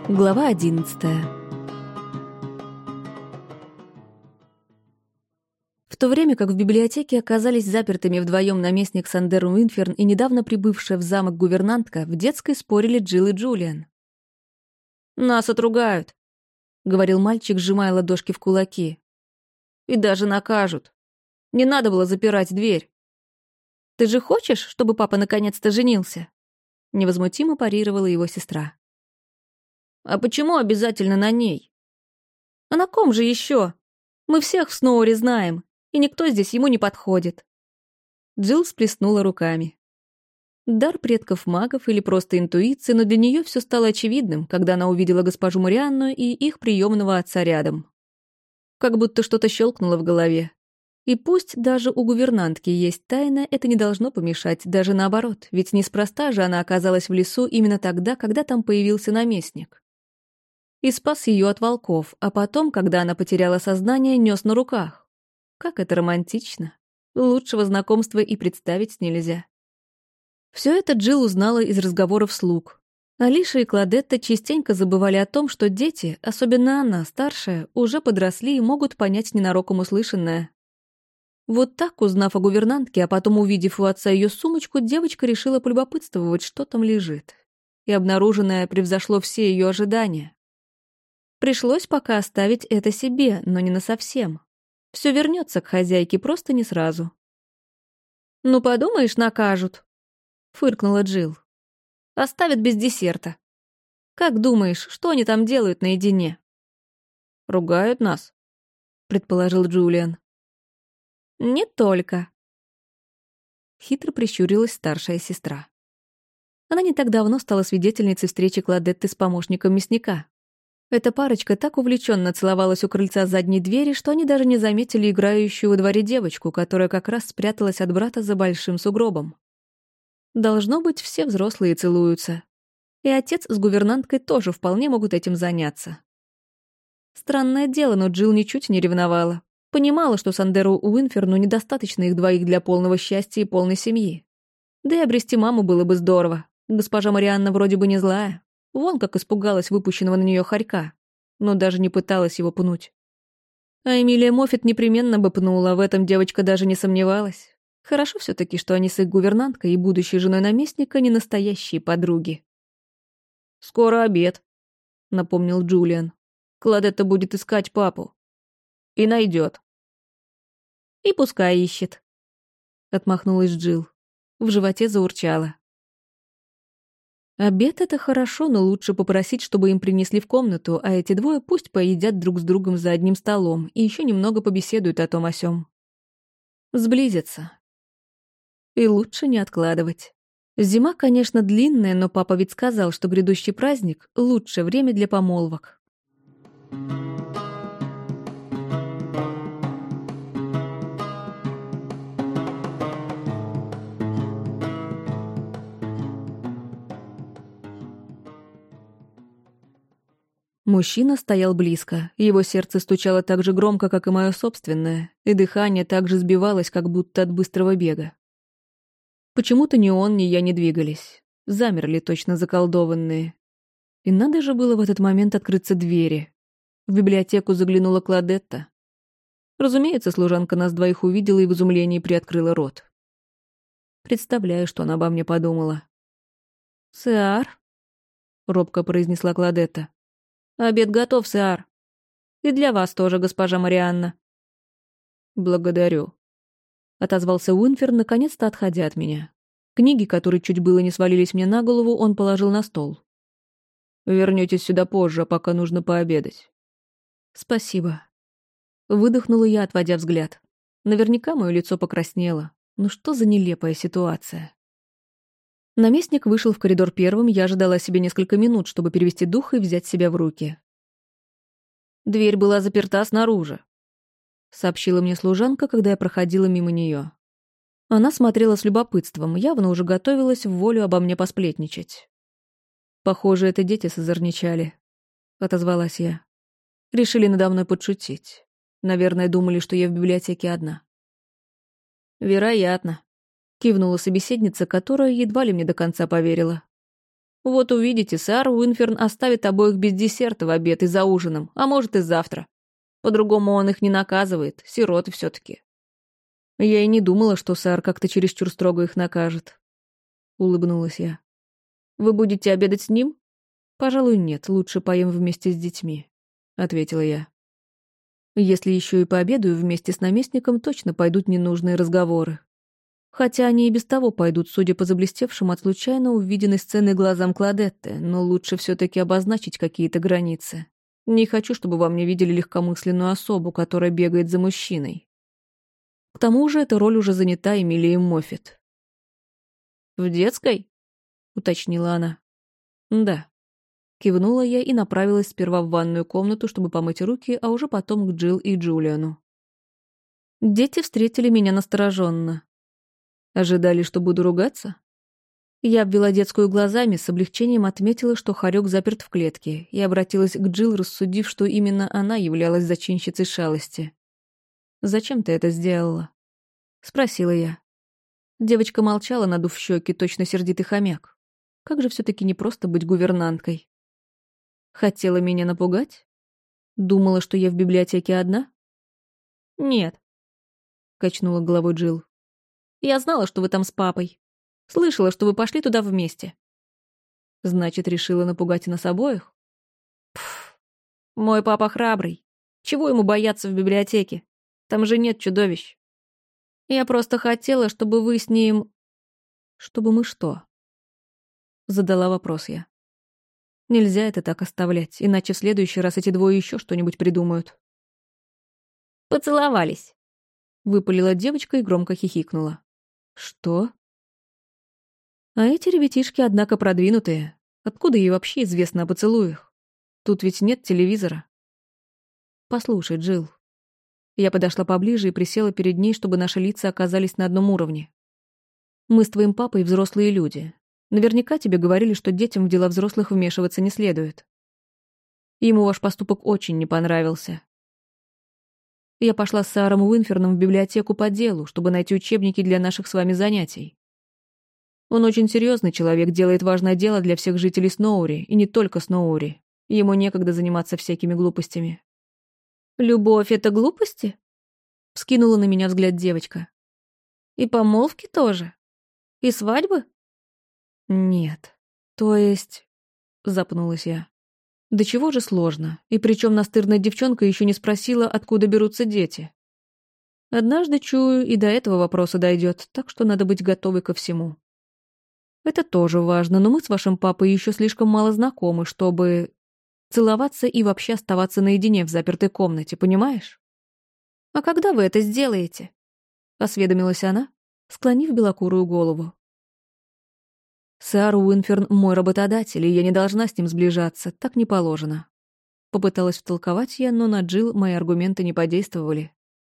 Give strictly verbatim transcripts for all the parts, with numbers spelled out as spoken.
Глава одиннадцатая. В то время как в библиотеке оказались запертыми вдвоем наместник Сандер Уинферн и недавно прибывшая в замок гувернантка, в детской спорили Джилл и Джулиан. «Нас отругают», — говорил мальчик, сжимая ладошки в кулаки. «И даже накажут. Не надо было запирать дверь». «Ты же хочешь, чтобы папа наконец-то женился?» — невозмутимо парировала его сестра. «А почему обязательно на ней?» «А на ком же еще? Мы всех в Сноуре знаем, и никто здесь ему не подходит». Джилл всплеснула руками. Дар предков магов или просто интуиция, но для нее все стало очевидным, когда она увидела госпожу Марианну и их приемного отца рядом. Как будто что-то щелкнуло в голове. И пусть даже у гувернантки есть тайна, это не должно помешать, даже наоборот, ведь неспроста же она оказалась в лесу именно тогда, когда там появился наместник. И спас ее от волков, а потом, когда она потеряла сознание, нес на руках. Как это романтично. Лучшего знакомства и представить нельзя. Все это Джилл узнала из разговоров слуг. Алиша и Кладетта частенько забывали о том, что дети, особенно она, старшая, уже подросли и могут понять ненароком услышанное. Вот так, узнав о гувернантке, а потом увидев у отца ее сумочку, девочка решила полюбопытствовать, что там лежит. И обнаруженное превзошло все ее ожидания. Пришлось пока оставить это себе, но не насовсем. Все вернется к хозяйке, просто не сразу. «Ну, подумаешь, накажут», — фыркнула Джилл. «Оставят без десерта. Как думаешь, что они там делают наедине?» «Ругают нас», — предположил Джулиан. «Не только». Хитро прищурилась старшая сестра. Она не так давно стала свидетельницей встречи Кладетты с помощником мясника. Эта парочка так увлеченно целовалась у крыльца задней двери, что они даже не заметили играющую во дворе девочку, которая как раз спряталась от брата за большим сугробом. Должно быть, все взрослые целуются. И отец с гувернанткой тоже вполне могут этим заняться. Странное дело, но Джилл ничуть не ревновала. Понимала, что Сандеру Уинферну недостаточно их двоих для полного счастья и полной семьи. Да и обрести маму было бы здорово. Госпожа Марианна вроде бы не злая. Вон как испугалась выпущенного на нее хорька, но даже не пыталась его пнуть. А Эмилия Моффит непременно бы пнула, в этом девочка даже не сомневалась. Хорошо все-таки, что они с их гувернанткой и будущей женой наместника не настоящие подруги. «Скоро обед», — напомнил Джулиан. «Кладетта будет искать папу. И найдет». «И пускай ищет», — отмахнулась Джилл. В животе заурчало. Обед — это хорошо, но лучше попросить, чтобы им принесли в комнату, а эти двое пусть поедят друг с другом за одним столом и еще немного побеседуют о том о сём. Сблизятся. И лучше не откладывать. Зима, конечно, длинная, но папа ведь сказал, что грядущий праздник — лучшее время для помолвок. Мужчина стоял близко, его сердце стучало так же громко, как и мое собственное, и дыхание так же сбивалось, как будто от быстрого бега. Почему-то ни он, ни я не двигались, замерли точно заколдованные. И надо же было в этот момент открыться двери. В библиотеку заглянула Кладетта. Разумеется, служанка нас двоих увидела и в изумлении приоткрыла рот. Представляю, что она обо мне подумала. «Сеар?» — робко произнесла Кладетта. «Обед готов, Сеар. И для вас тоже, госпожа Марианна». «Благодарю», — отозвался Уинферн, наконец-то отходя от меня. Книги, которые чуть было не свалились мне на голову, он положил на стол. «Вернётесь сюда позже, а пока нужно пообедать». «Спасибо». Выдохнула я, отводя взгляд. Наверняка мое лицо покраснело. Ну что за нелепая ситуация. Наместник вышел в коридор первым, я ожидала себе несколько минут, чтобы перевести дух и взять себя в руки. «Дверь была заперта снаружи», — сообщила мне служанка, когда я проходила мимо нее. Она смотрела с любопытством, явно уже готовилась в волю обо мне посплетничать. «Похоже, это дети созорничали», — отозвалась я. «Решили надо мной подшутить. Наверное, думали, что я в библиотеке одна». «Вероятно», — кивнула собеседница, которая едва ли мне до конца поверила. Вот увидите, сэр Уинферн оставит обоих без десерта в обед и за ужином, а может и завтра. По-другому он их не наказывает, сироты все-таки. Я и не думала, что сэр как-то чересчур строго их накажет. Улыбнулась я. Вы будете обедать с ним? Пожалуй, нет, лучше поем вместе с детьми, ответила я. Если еще и пообедаю вместе с наместником, точно пойдут ненужные разговоры. Хотя они и без того пойдут, судя по заблестевшим от случайно увиденной сцены глазам Кладетты, но лучше все-таки обозначить какие-то границы. Не хочу, чтобы во мне видели легкомысленную особу, которая бегает за мужчиной. К тому же эта роль уже занята Эмилией Моффит. «В детской?» — уточнила она. «Да». Кивнула я и направилась сперва в ванную комнату, чтобы помыть руки, а уже потом к Джилл и Джулиану. Дети встретили меня настороженно. Ожидали, что буду ругаться? Я обвела детскую глазами, с облегчением отметила, что хорек заперт в клетке, и обратилась к Джилл, рассудив, что именно она являлась зачинщицей шалости. «Зачем ты это сделала?» — спросила я. Девочка молчала, надув щеки, точно сердитый хомяк. Как же все-таки непросто быть гувернанткой. Хотела меня напугать? Думала, что я в библиотеке одна? «Нет», — качнула головой Джилл. «Я знала, что вы там с папой. Слышала, что вы пошли туда вместе». «Значит, решила напугать нас обоих?» «Пф, мой папа храбрый. Чего ему бояться в библиотеке? Там же нет чудовищ. Я просто хотела, чтобы вы с ним...» «Чтобы мы что?» Задала вопрос я. Нельзя это так оставлять, иначе в следующий раз эти двое еще что-нибудь придумают. «Поцеловались», — выпалила девочка и громко хихикнула. «Что?» А эти ребятишки, однако, продвинутые. Откуда ей вообще известно о поцелуях? Тут ведь нет телевизора. «Послушай, Джилл». Я подошла поближе и присела перед ней, чтобы наши лица оказались на одном уровне. «Мы с твоим папой взрослые люди. Наверняка тебе говорили, что детям в дела взрослых вмешиваться не следует. Ему ваш поступок очень не понравился. Я пошла с Сааром Уинферном в библиотеку по делу, чтобы найти учебники для наших с вами занятий. Он очень серьезный человек, делает важное дело для всех жителей Сноури, и не только Сноури. Ему некогда заниматься всякими глупостями». «Любовь — это глупости?» — вскинула на меня взгляд девочка. «И помолвки тоже? И свадьбы?» «Нет. То есть...» — запнулась я. «Да чего же сложно? И причем настырная девчонка еще не спросила, откуда берутся дети. Однажды, чую, и до этого вопроса дойдет, так что надо быть готовой ко всему. Это тоже важно, но мы с вашим папой еще слишком мало знакомы, чтобы целоваться и вообще оставаться наедине в запертой комнате, понимаешь?» «А когда вы это сделаете?» — осведомилась она, склонив белокурую голову. «Саар Уинферн — мой работодатель, и я не должна с ним сближаться, так не положено». Попыталась втолковать я, но на Джилл мои аргументы не подействовали.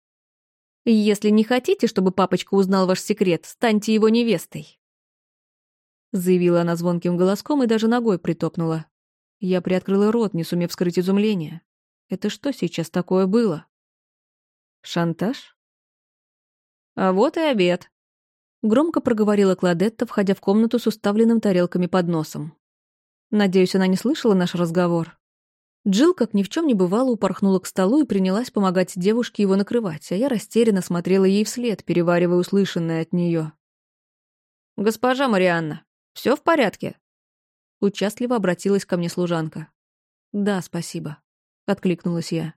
«Если не хотите, чтобы папочка узнал ваш секрет, станьте его невестой», — заявила она звонким голоском и даже ногой притопнула. Я приоткрыла рот, не сумев скрыть изумление. Это что сейчас такое было? Шантаж? «А вот и обед», — громко проговорила Кладетта, входя в комнату с уставленным тарелками подносом. Надеюсь, она не слышала наш разговор. Джилл, как ни в чем не бывало, упорхнула к столу и принялась помогать девушке его накрывать, а я растерянно смотрела ей вслед, переваривая услышанное от нее. «Госпожа Марианна, все в порядке?» Участливо обратилась ко мне служанка. «Да, спасибо», — откликнулась я.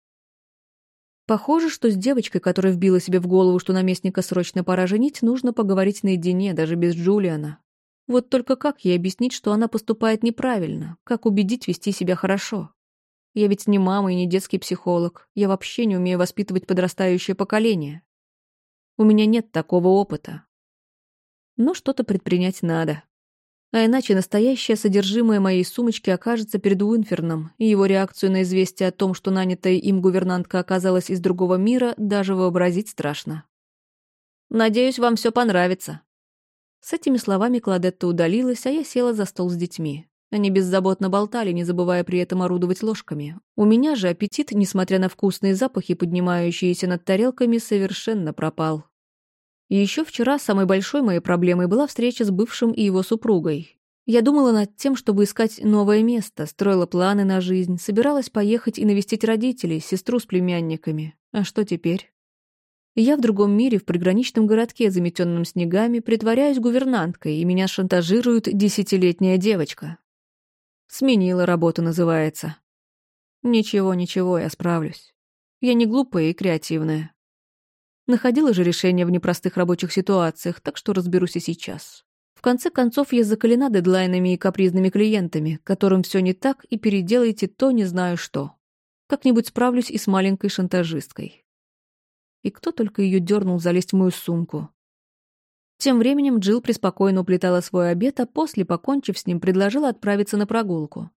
Похоже, что с девочкой, которая вбила себе в голову, что наместника срочно пора женить, нужно поговорить наедине, даже без Джулиана. Вот только как ей объяснить, что она поступает неправильно? Как убедить вести себя хорошо? Я ведь не мама и не детский психолог. Я вообще не умею воспитывать подрастающее поколение. У меня нет такого опыта. Но что-то предпринять надо. А иначе настоящее содержимое моей сумочки окажется перед Уинферном, и его реакцию на известие о том, что нанятая им гувернантка оказалась из другого мира, даже вообразить страшно. «Надеюсь, вам все понравится». С этими словами Кладетта удалилась, а я села за стол с детьми. Они беззаботно болтали, не забывая при этом орудовать ложками. У меня же аппетит, несмотря на вкусные запахи, поднимающиеся над тарелками, совершенно пропал. Еще вчера самой большой моей проблемой была встреча с бывшим и его супругой. Я думала над тем, чтобы искать новое место, строила планы на жизнь, собиралась поехать и навестить родителей, сестру с племянниками. А что теперь? Я в другом мире, в приграничном городке, заметенном снегами, притворяюсь гувернанткой, и меня шантажирует десятилетняя девочка. Сменила работу, называется. Ничего, ничего, я справлюсь. Я не глупая и креативная. Находила же решение в непростых рабочих ситуациях, так что разберусь и сейчас. В конце концов, я закалена дедлайнами и капризными клиентами, которым все не так, и переделайте то не знаю что. Как-нибудь справлюсь и с маленькой шантажисткой. И кто только ее дернул залезть в мою сумку. Тем временем Джилл преспокойно уплетала свой обед, а после, покончив с ним, предложила отправиться на прогулку.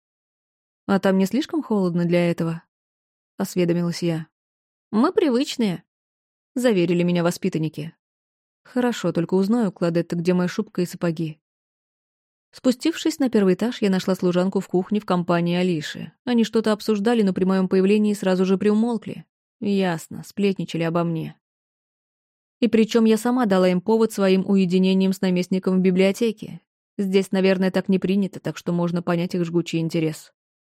«А там не слишком холодно для этого?» — осведомилась я. «Мы привычные», — заверили меня воспитанники. «Хорошо, только узнаю, Кладетта, где моя шубка и сапоги». Спустившись на первый этаж, я нашла служанку в кухне в компании Алиши. Они что-то обсуждали, но при моем появлении сразу же приумолкли. Ясно, сплетничали обо мне. И причем я сама дала им повод своим уединением с наместником в библиотеке. Здесь, наверное, так не принято, так что можно понять их жгучий интерес.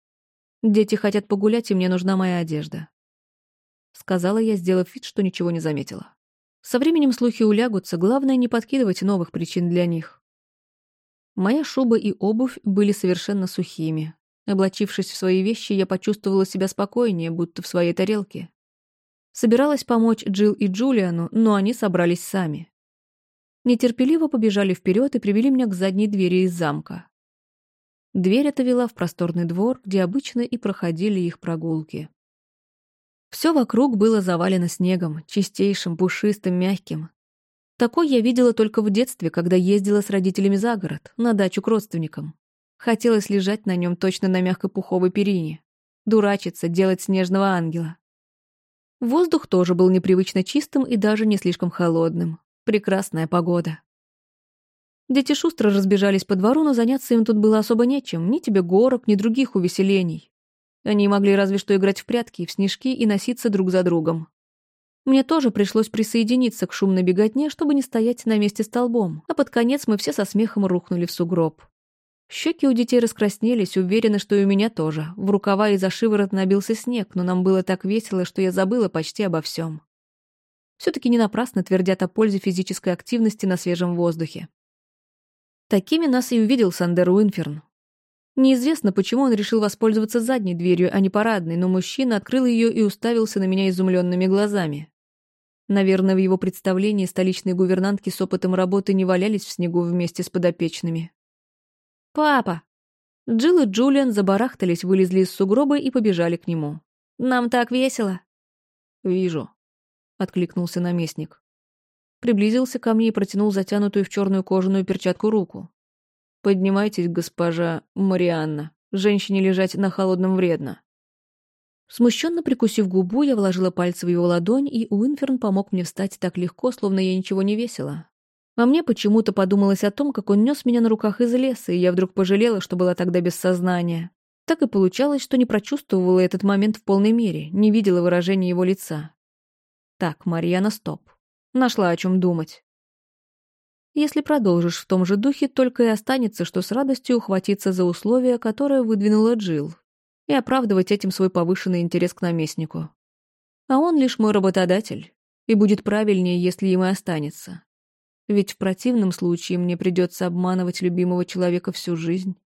«Дети хотят погулять, и мне нужна моя одежда», — сказала я, сделав вид, что ничего не заметила. Со временем слухи улягутся, главное не подкидывать новых причин для них. Моя шуба и обувь были совершенно сухими. Облачившись в свои вещи, я почувствовала себя спокойнее, будто в своей тарелке. Собиралась помочь Джилл и Джулиану, но они собрались сами. Нетерпеливо побежали вперед и привели меня к задней двери из замка. Дверь эта вела в просторный двор, где обычно и проходили их прогулки. Все вокруг было завалено снегом, чистейшим, пушистым, мягким. Такой я видела только в детстве, когда ездила с родителями за город, на дачу к родственникам. Хотелось лежать на нем точно на мягкой пуховой перине, дурачиться, делать снежного ангела. Воздух тоже был непривычно чистым и даже не слишком холодным. Прекрасная погода. Дети шустро разбежались по двору, но заняться им тут было особо нечем, ни тебе горок, ни других увеселений. Они могли разве что играть в прятки, в снежки и носиться друг за другом. Мне тоже пришлось присоединиться к шумной беготне, чтобы не стоять на месте столбом, а под конец мы все со смехом рухнули в сугроб. Щеки у детей раскраснелись, уверены, что и у меня тоже. В рукава и за шиворот набился снег, но нам было так весело, что я забыла почти обо всем. Все-таки не напрасно твердят о пользе физической активности на свежем воздухе. Такими нас и увидел Сандер Уинферн. Неизвестно, почему он решил воспользоваться задней дверью, а не парадной, но мужчина открыл ее и уставился на меня изумленными глазами. Наверное, в его представлении столичные гувернантки с опытом работы не валялись в снегу вместе с подопечными. «Папа!» Джилл и Джулиан забарахтались, вылезли из сугроба и побежали к нему. «Нам так весело!» «Вижу», — откликнулся наместник. Приблизился ко мне и протянул затянутую в черную кожаную перчатку руку. «Поднимайтесь, госпожа Марианна. Женщине лежать на холодном вредно». Смущенно прикусив губу, я вложила пальцы в его ладонь, и Уинферн помог мне встать так легко, словно я ничего не весила. А мне почему-то подумалось о том, как он нес меня на руках из леса, и я вдруг пожалела, что была тогда без сознания. Так и получалось, что не прочувствовала этот момент в полной мере, не видела выражения его лица. Так, Марьяна, стоп. Нашла о чем думать. Если продолжишь в том же духе, только и останется, что с радостью ухватиться за условия, которые выдвинула Джилл, и оправдывать этим свой повышенный интерес к наместнику. А он лишь мой работодатель, и будет правильнее, если им и останется. Ведь в противном случае мне придется обманывать любимого человека всю жизнь.